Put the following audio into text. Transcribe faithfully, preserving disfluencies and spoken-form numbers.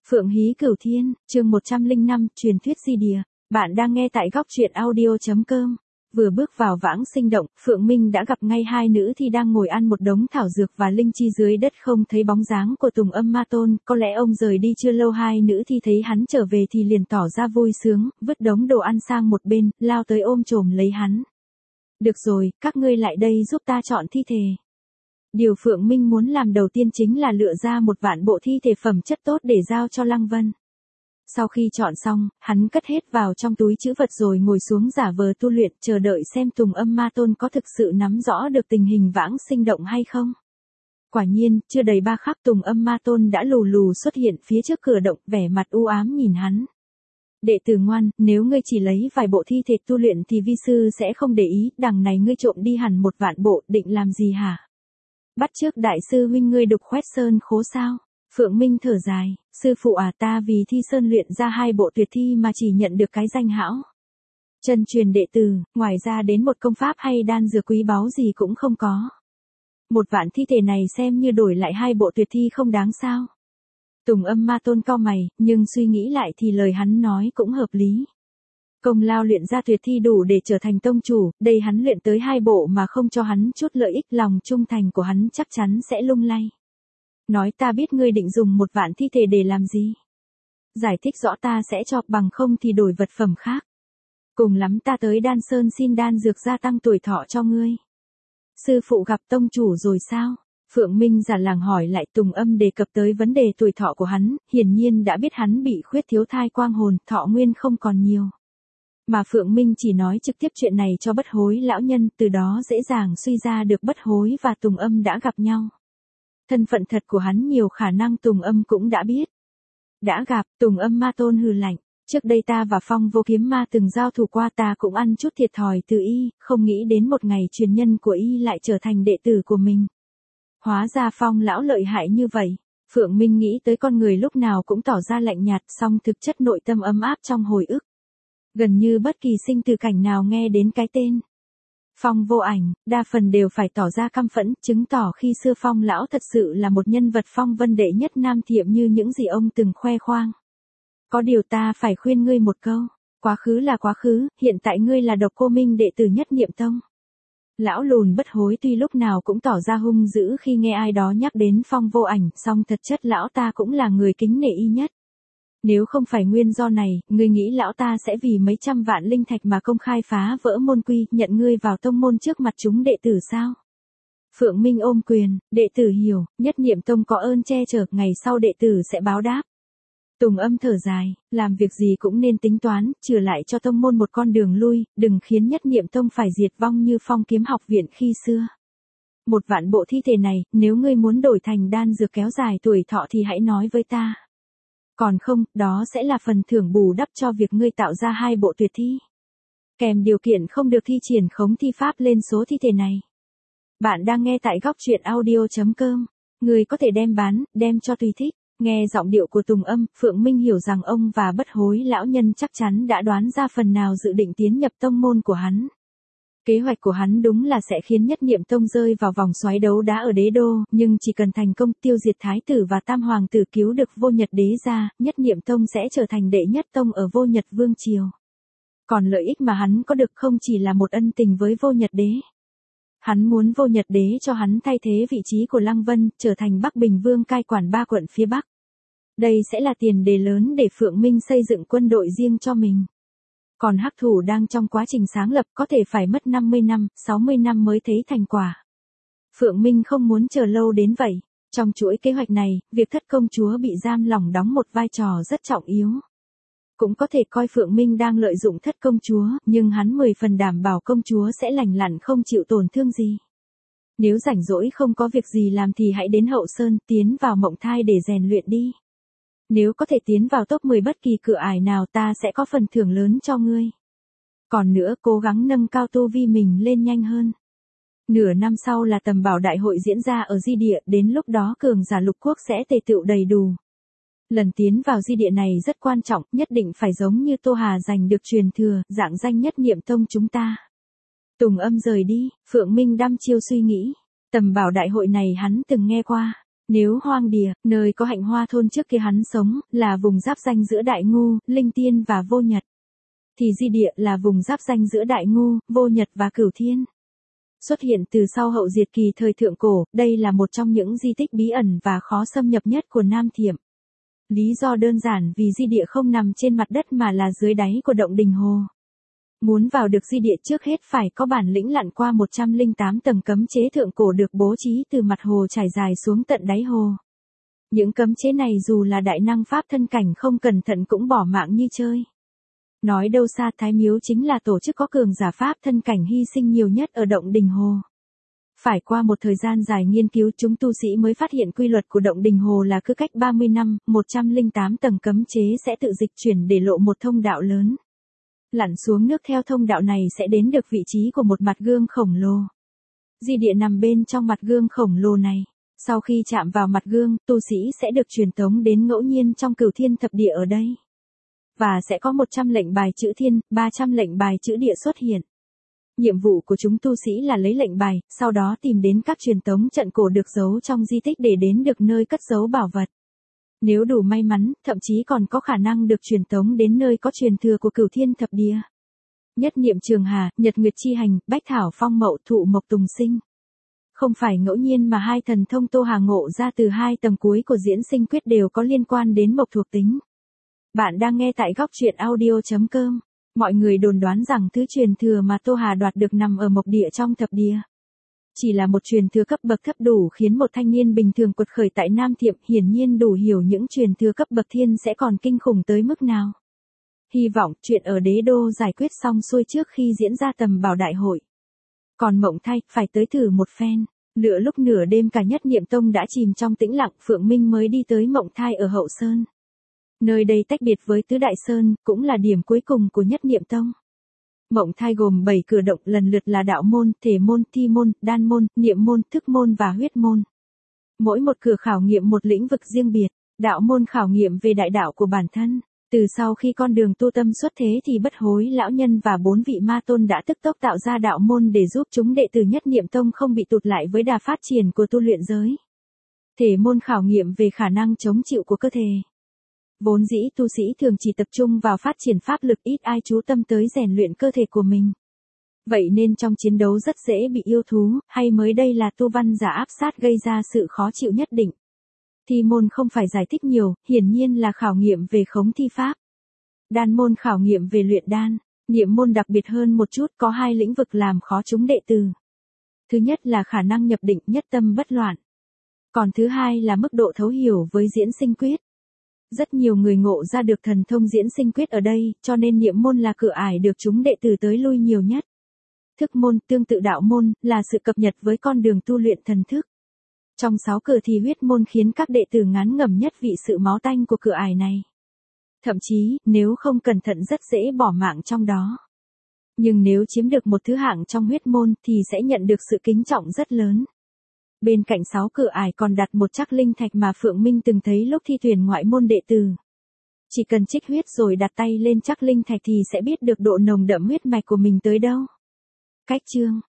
Phượng Hí Cửu Thiên, chương một trăm lẻ năm, truyền thuyết di địa. Bạn đang nghe tại góc truyện audio chấm com. Vừa bước vào vãng sinh động, Phượng Minh đã gặp ngay hai nữ thi đang ngồi ăn một đống thảo dược và linh chi dưới đất, không thấy bóng dáng của Tùng Âm Ma Tôn. Có lẽ ông rời đi chưa lâu, hai nữ thi thấy hắn trở về thì liền tỏ ra vui sướng, vứt đống đồ ăn sang một bên, lao tới ôm chồm lấy hắn. Được rồi, các ngươi lại đây giúp ta chọn thi thể. Điều Phượng Minh muốn làm đầu tiên chính là lựa ra một vạn bộ thi thể phẩm chất tốt để giao cho Lăng Vân. Sau khi chọn xong, hắn cất hết vào trong túi trữ vật rồi ngồi xuống giả vờ tu luyện, chờ đợi xem Tùng Âm Ma Tôn có thực sự nắm rõ được tình hình vãng sinh động hay không. Quả nhiên, chưa đầy ba khắc Tùng Âm Ma Tôn đã lù lù xuất hiện phía trước cửa động, vẻ mặt u ám nhìn hắn. Đệ tử ngoan, nếu ngươi chỉ lấy vài bộ thi thể tu luyện thì vi sư sẽ không để ý, đằng này ngươi trộm đi hẳn một vạn bộ, định làm gì hả? Bắt trước đại sư huynh ngươi đục khoét sơn khố sao? Phượng Minh thở dài, sư phụ à, ta vì thi sơn luyện ra hai bộ tuyệt thi mà chỉ nhận được cái danh hão chân truyền đệ tử, ngoài ra đến một công pháp hay đan dược quý báu gì cũng không có. Một vạn thi thể này xem như đổi lại hai bộ tuyệt thi không đáng sao? Tùng Âm Ma Tôn cau mày, nhưng suy nghĩ lại thì lời hắn nói cũng hợp lý. Công lao luyện ra tuyệt thi đủ để trở thành tông chủ, đây hắn luyện tới hai bộ mà không cho hắn chút lợi ích, lòng trung thành của hắn chắc chắn sẽ lung lay. Nói ta biết ngươi định dùng một vạn thi thể để làm gì. Giải thích rõ ta sẽ cho, bằng không thì đổi vật phẩm khác. Cùng lắm ta tới Đan Sơn xin đan dược gia tăng tuổi thọ cho ngươi. Sư phụ gặp tông chủ rồi sao? Phượng Minh giả làng hỏi lại. Tùng Âm đề cập tới vấn đề tuổi thọ của hắn, hiển nhiên đã biết hắn bị khuyết thiếu thai quang hồn, thọ nguyên không còn nhiều. Mà Phượng Minh chỉ nói trực tiếp chuyện này cho Bất Hối lão nhân, từ đó dễ dàng suy ra được Bất Hối và Tùng Âm đã gặp nhau. Thân phận thật của hắn nhiều khả năng Tùng Âm cũng đã biết. Đã gặp, Tùng Âm Ma Tôn hừ lạnh, trước đây ta và Phong Vô Kiếm Ma từng giao thủ qua, ta cũng ăn chút thiệt thòi từ y, không nghĩ đến một ngày truyền nhân của y lại trở thành đệ tử của mình. Hóa ra Phong lão lợi hại như vậy. Phượng Minh nghĩ tới con người lúc nào cũng tỏ ra lạnh nhạt, song thực chất nội tâm ấm áp trong hồi ức. Gần như bất kỳ sinh tử cảnh nào nghe đến cái tên Phong Vô Ảnh, đa phần đều phải tỏ ra căm phẫn, chứng tỏ khi xưa Phong lão thật sự là một nhân vật phong vân đệ nhất Nam Thiệm như những gì ông từng khoe khoang. Có điều ta phải khuyên ngươi một câu, quá khứ là quá khứ, hiện tại ngươi là Độc Cô Minh đệ tử Nhất Niệm Tông. Lão lùn Bất Hối tuy lúc nào cũng tỏ ra hung dữ khi nghe ai đó nhắc đến Phong Vô Ảnh, song thật chất lão ta cũng là người kính nể y nhất. Nếu không phải nguyên do này, ngươi nghĩ lão ta sẽ vì mấy trăm vạn linh thạch mà công khai phá vỡ môn quy, nhận ngươi vào tông môn trước mặt chúng đệ tử sao? Phượng Minh ôm quyền, đệ tử hiểu, Nhất Niệm Tông có ơn che chở, ngày sau đệ tử sẽ báo đáp. Tùng Âm thở dài, làm việc gì cũng nên tính toán, trừ lại cho tông môn một con đường lui, đừng khiến Nhất Niệm Tông phải diệt vong như Phong Kiếm học viện khi xưa. Một vạn bộ thi thể này, nếu ngươi muốn đổi thành đan dược kéo dài tuổi thọ thì hãy nói với ta. Còn không, đó sẽ là phần thưởng bù đắp cho việc ngươi tạo ra hai bộ tuyệt thi. Kèm điều kiện không được thi triển khống thi pháp lên số thi thể này. Bạn đang nghe tại góc truyện audio chấm com. Ngươi có thể đem bán, đem cho tùy thích. Nghe giọng điệu của Tùng Âm, Phượng Minh hiểu rằng ông và Bất Hối lão nhân chắc chắn đã đoán ra phần nào dự định tiến nhập tông môn của hắn. Kế hoạch của hắn đúng là sẽ khiến Nhất Niệm Tông rơi vào vòng xoáy đấu đá ở đế đô, nhưng chỉ cần thành công tiêu diệt Thái tử và Tam Hoàng tử, cứu được Vô Nhật Đế ra, Nhất Niệm Tông sẽ trở thành đệ nhất tông ở Vô Nhật Vương Triều. Còn lợi ích mà hắn có được không chỉ là một ân tình với Vô Nhật Đế. Hắn muốn Vô Nhật Đế cho hắn thay thế vị trí của Lăng Vân, trở thành Bắc Bình Vương cai quản ba quận phía Bắc. Đây sẽ là tiền đề lớn để Phượng Minh xây dựng quân đội riêng cho mình. Còn Hắc Thủ đang trong quá trình sáng lập, có thể phải mất năm mươi năm, sáu mươi năm mới thấy thành quả. Phượng Minh không muốn chờ lâu đến vậy. Trong chuỗi kế hoạch này, việc Thất công chúa bị giam lỏng đóng một vai trò rất trọng yếu. Cũng có thể coi Phượng Minh đang lợi dụng Thất công chúa, nhưng hắn mười phần đảm bảo công chúa sẽ lành lặn không chịu tổn thương gì. Nếu rảnh rỗi không có việc gì làm thì hãy đến Hậu Sơn, tiến vào Mộng Thai để rèn luyện đi. Nếu có thể tiến vào top mười bất kỳ cửa ải nào, ta sẽ có phần thưởng lớn cho ngươi. Còn nữa, cố gắng nâng cao tu vi mình lên nhanh hơn. Nửa năm sau là Tầm Bảo Đại hội diễn ra ở Di Địa, đến lúc đó cường giả lục quốc sẽ tề tựu đầy đủ. Lần tiến vào Di Địa này rất quan trọng, nhất định phải giống như Tô Hà giành được truyền thừa, dạng danh Nhất Niệm Tông chúng ta. Tùng Âm rời đi, Phượng Minh đăm chiêu suy nghĩ. Tầm Bảo Đại hội này hắn từng nghe qua. Nếu hoang địa, nơi có Hạnh Hoa thôn trước kia hắn sống, là vùng giáp ranh giữa Đại Ngu, Linh Tiên và Vô Nhật. Thì di địa là vùng giáp ranh giữa Đại Ngu, Vô Nhật và Cửu Thiên. Xuất hiện từ sau hậu diệt kỳ thời thượng cổ, đây là một trong những di tích bí ẩn và khó xâm nhập nhất của Nam Thiểm. Lý do đơn giản vì di địa không nằm trên mặt đất mà là dưới đáy của động Đình Hồ. Muốn vào được di địa trước hết phải có bản lĩnh lặn qua một trăm lẻ tám tầng cấm chế thượng cổ được bố trí từ mặt hồ trải dài xuống tận đáy hồ. Những cấm chế này dù là đại năng pháp thân cảnh không cẩn thận cũng bỏ mạng như chơi. Nói đâu xa, Thái Miếu chính là tổ chức có cường giả pháp thân cảnh hy sinh nhiều nhất ở động Đình Hồ. Phải qua một thời gian dài nghiên cứu chúng tu sĩ mới phát hiện quy luật của động Đình Hồ là cứ cách ba mươi năm, một trăm lẻ tám tầng cấm chế sẽ tự dịch chuyển để lộ một thông đạo lớn. Lặn xuống nước theo thông đạo này sẽ đến được vị trí của một mặt gương khổng lồ. Di địa nằm bên trong mặt gương khổng lồ này. Sau khi chạm vào mặt gương, tu sĩ sẽ được truyền tống đến ngẫu nhiên trong Cửu Thiên thập địa ở đây. Và sẽ có một trăm lệnh bài chữ thiên, ba trăm lệnh bài chữ địa xuất hiện. Nhiệm vụ của chúng tu sĩ là lấy lệnh bài, sau đó tìm đến các truyền tống trận cổ được giấu trong di tích để đến được nơi cất giấu bảo vật. Nếu đủ may mắn, thậm chí còn có khả năng được truyền tống đến nơi có truyền thừa của Cửu Thiên thập địa. Nhất niệm trường hà, nhật nguyệt chi hành, bách thảo phong mậu thụ mộc tùng sinh. Không phải ngẫu nhiên mà hai thần thông Tô Hà ngộ ra từ hai tầng cuối của diễn sinh quyết đều có liên quan đến mộc thuộc tính. Bạn đang nghe tại góc truyện audio chấm com. Mọi người đồn đoán rằng thứ truyền thừa mà Tô Hà đoạt được nằm ở mộc địa trong thập địa. Chỉ là một truyền thừa cấp bậc thấp đủ khiến một thanh niên bình thường quật khởi tại Nam Thiểm hiển nhiên đủ hiểu những truyền thừa cấp bậc thiên sẽ còn kinh khủng tới mức nào. Hy vọng chuyện ở đế đô giải quyết xong xuôi trước khi diễn ra tầm bảo đại hội. Còn Mộng Thai, phải tới thử một phen. Lựa lúc nửa đêm cả Nhất Niệm Tông đã chìm trong tĩnh lặng, Phượng Minh mới đi tới Mộng Thai ở Hậu Sơn. Nơi đây tách biệt với Tứ Đại Sơn, cũng là điểm cuối cùng của Nhất Niệm Tông. Mộng Thai gồm bảy cửa động lần lượt là đạo môn, thể môn, thi môn, đan môn, niệm môn, thức môn và huyết môn. Mỗi một cửa khảo nghiệm một lĩnh vực riêng biệt, đạo môn khảo nghiệm về đại đạo của bản thân. Từ sau khi con đường tu tâm xuất thế thì Bất Hối lão nhân và bốn vị ma tôn đã tức tốc tạo ra đạo môn để giúp chúng đệ tử Nhất Niệm Tông không bị tụt lại với đà phát triển của tu luyện giới. Thể môn khảo nghiệm về khả năng chống chịu của cơ thể. Vốn dĩ tu sĩ thường chỉ tập trung vào phát triển pháp lực, ít ai chú tâm tới rèn luyện cơ thể của mình. Vậy nên trong chiến đấu rất dễ bị yêu thú, hay mới đây là tu văn giả áp sát gây ra sự khó chịu nhất định. Thi môn không phải giải thích nhiều, hiển nhiên là khảo nghiệm về khống thi pháp. Đan môn khảo nghiệm về luyện đan, niệm môn đặc biệt hơn một chút, có hai lĩnh vực làm khó chúng đệ tử. Thứ nhất là khả năng nhập định, nhất tâm bất loạn. Còn thứ hai là mức độ thấu hiểu với diễn sinh quyết. Rất nhiều người ngộ ra được thần thông diễn sinh quyết ở đây, cho nên niệm môn là cửa ải được chúng đệ tử tới lui nhiều nhất. Thức môn, tương tự đạo môn, là sự cập nhật với con đường tu luyện thần thức. Trong sáu cửa thì huyết môn khiến các đệ tử ngán ngẩm nhất vị sự máu tanh của cửa ải này. Thậm chí, nếu không cẩn thận rất dễ bỏ mạng trong đó. Nhưng nếu chiếm được một thứ hạng trong huyết môn thì sẽ nhận được sự kính trọng rất lớn. Bên cạnh sáu cửa ải còn đặt một trắc linh thạch mà Phượng Minh từng thấy lúc thi tuyển ngoại môn đệ tử. Chỉ cần trích huyết rồi đặt tay lên trắc linh thạch thì sẽ biết được độ nồng đậm huyết mạch của mình tới đâu. Cách chương